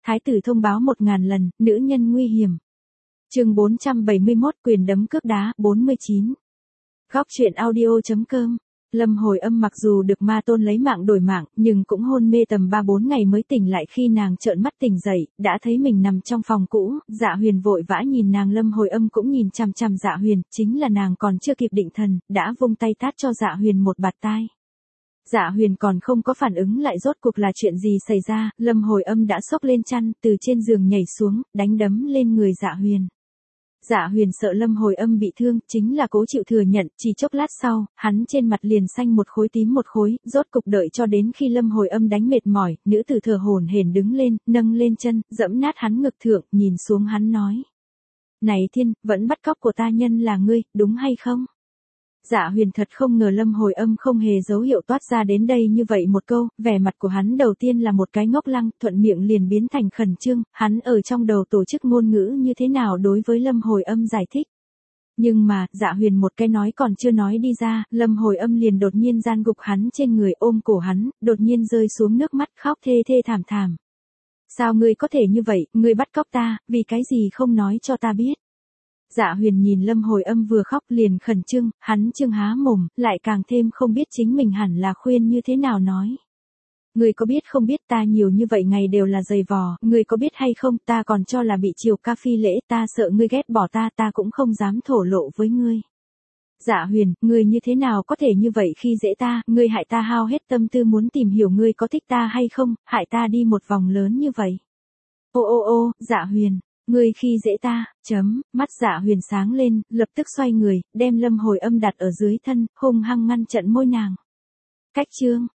Thái tử thông báo 1000 lần, nữ nhân nguy hiểm. Chương 471 quyền đấm cước đá 49. Góc truyện audio.com. Lâm Hồi Âm mặc dù được ma tôn lấy mạng đổi mạng, nhưng cũng hôn mê tầm 3-4 ngày mới tỉnh lại. Khi nàng trợn mắt tỉnh dậy, đã thấy mình nằm trong phòng cũ. Dạ Huyền vội vã nhìn nàng, Lâm Hồi Âm cũng nhìn chằm chằm Dạ Huyền, chính là nàng còn chưa kịp định thần, đã vung tay tát cho Dạ Huyền một bạt tai. Dạ Huyền còn không có phản ứng lại rốt cuộc là chuyện gì xảy ra, Lâm Hồi Âm đã xốc lên chăn, từ trên giường nhảy xuống, đánh đấm lên người Dạ Huyền. Dạ Huyền sợ Lâm Hồi Âm bị thương, chính là cố chịu thừa nhận, chỉ chốc lát sau, hắn trên mặt liền xanh một khối tím một khối, rốt cục đợi cho đến khi Lâm Hồi Âm đánh mệt mỏi, nữ tử thở hổn hển đứng lên, nâng lên chân, dẫm nát hắn ngực thượng, nhìn xuống hắn nói. Này thiên, vẫn bắt cóc của ta nhân là ngươi, đúng hay không? Dạ Huyền thật không ngờ Lâm Hồi Âm không hề dấu hiệu toát ra đến đây như vậy một câu, vẻ mặt của hắn đầu tiên là một cái ngốc lăng, thuận miệng liền biến thành khẩn trương, hắn ở trong đầu tổ chức ngôn ngữ như thế nào đối với Lâm Hồi Âm giải thích. Nhưng mà, Dạ Huyền một cái nói còn chưa nói đi ra, Lâm Hồi Âm liền đột nhiên gian gục hắn trên người, ôm cổ hắn, đột nhiên rơi xuống nước mắt khóc thê thê thảm thảm. Sao ngươi có thể như vậy, ngươi bắt cóc ta, vì cái gì không nói cho ta biết? Dạ Huyền nhìn Lâm Hồi Âm vừa khóc liền khẩn trương, hắn trương há mồm, lại càng thêm không biết chính mình hẳn là khuyên như thế nào nói. Ngươi có biết không biết ta nhiều như vậy ngày đều là giày vò, ngươi có biết hay không, ta còn cho là bị Triều ca phi lễ, ta sợ ngươi ghét bỏ ta, ta cũng không dám thổ lộ với ngươi. Dạ Huyền, ngươi như thế nào có thể như vậy khi dễ ta, ngươi hại ta hao hết tâm tư muốn tìm hiểu ngươi có thích ta hay không, hại ta đi một vòng lớn như vậy. Ô, Dạ Huyền. Ngươi khi dễ ta, mắt Dạ Huyền sáng lên, lập tức xoay người, đem Lâm Hồi Âm đặt ở dưới thân, hung hăng ngăn chặn môi nàng. Cách chương.